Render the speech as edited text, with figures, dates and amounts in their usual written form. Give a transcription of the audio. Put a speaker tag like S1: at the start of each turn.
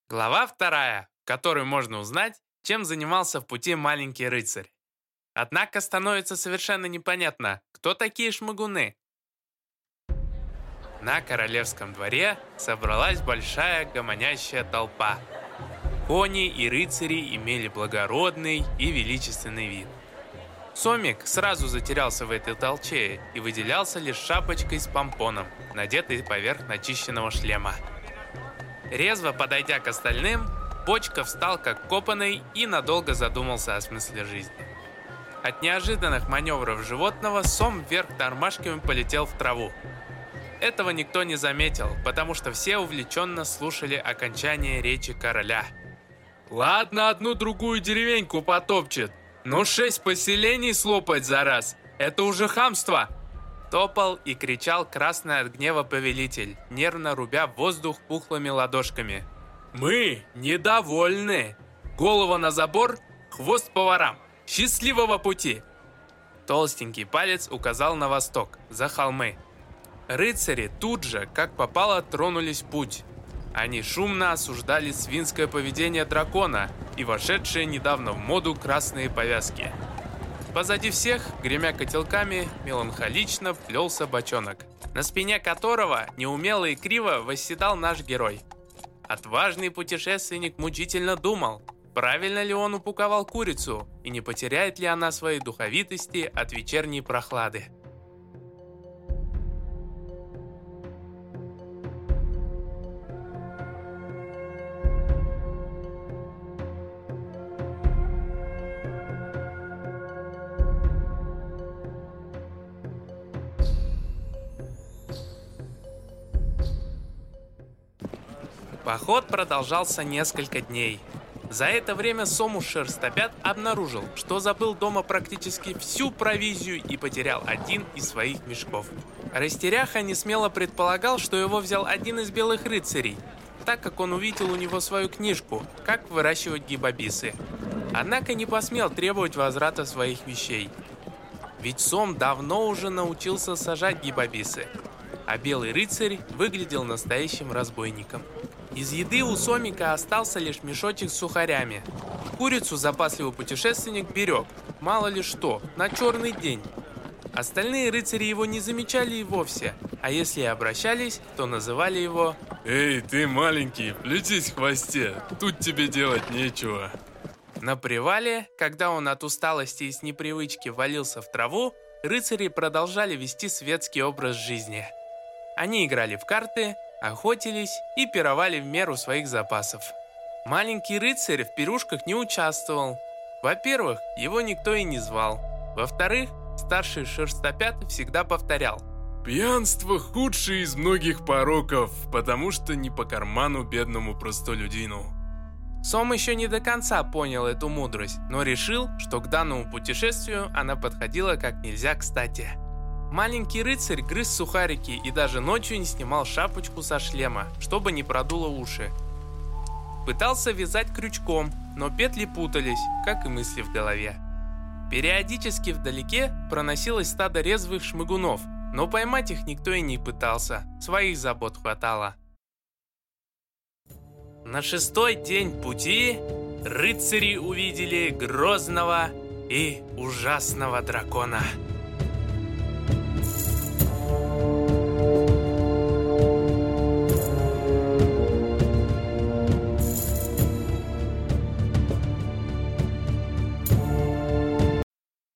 S1: Глава вторая, в которой можно узнать, чем занимался в пути маленький рыцарь. Однако становится совершенно непонятно, кто такие шмыгуны. На королевском дворе собралась большая гомонящая толпа. Кони и рыцари имели благородный и величественный вид. Сомик сразу затерялся в этой толчее и выделялся лишь шапочкой с помпоном, надетой поверх начищенного шлема. Резво подойдя к остальным, Бочка встал как копанный и надолго задумался о смысле жизни. От неожиданных маневров животного Сом вверх тормашками полетел в траву. Этого никто не заметил, потому что все увлеченно слушали окончание речи короля.
S2: Ладно, одну-другую деревеньку потопчет, но 6 поселений слопать за раз – это уже хамство.
S1: Топал и кричал красный от гнева повелитель, нервно рубя воздух пухлыми ладошками.
S2: Мы недовольны. Голова на забор, хвост поварам. Счастливого пути!
S1: Толстенький палец указал на восток, за холмы. Рыцари тут же, как попало, тронулись в путь. Они шумно осуждали свинское поведение дракона и вошедшие недавно в моду красные повязки. Позади всех, гремя котелками, меланхолично плелся бочонок, на спине которого неумело и криво восседал наш герой. Отважный путешественник мучительно думал, правильно ли он упаковал курицу и не потеряет ли она своей духовитости от вечерней прохлады. Поход продолжался несколько дней. За это время Сому Шерстопят обнаружил, что забыл дома практически всю провизию и потерял один из своих мешков. Растеряха несмело предполагал, что его взял один из белых рыцарей, так как он увидел у него свою книжку «Как выращивать гибабисы». Однако не посмел требовать возврата своих вещей. Ведь Сом давно уже научился сажать гибабисы, а белый рыцарь выглядел настоящим разбойником. Из еды у Сомика остался лишь мешочек с сухарями. Курицу запасливый путешественник берег, мало ли что, на черный день. Остальные рыцари его не замечали и вовсе, а если и обращались, то называли его
S2: «Эй, ты маленький, плетись в хвосте, тут тебе делать нечего».
S1: На привале, когда он от усталости и с непривычки валился в траву, рыцари продолжали вести светский образ жизни. Они играли в карты, охотились и пировали в меру своих запасов. Маленький рыцарь в пирушках не участвовал. Во-первых, его никто и не звал. Во-вторых, старший Шерстопят всегда повторял:
S2: «Пьянство худший из многих пороков, потому что не по карману бедному простолюдину».
S1: Сом еще не до конца понял эту мудрость, но решил, что к данному путешествию она подходила как нельзя кстати. Маленький рыцарь грыз сухарики и даже ночью не снимал шапочку со шлема, чтобы не продуло уши. Пытался вязать крючком, но петли путались, как и мысли в голове. Периодически вдалеке проносилось стадо резвых шмыгунов, но поймать их никто и не пытался, своих забот хватало. На 6-й день пути рыцари увидели грозного и ужасного дракона.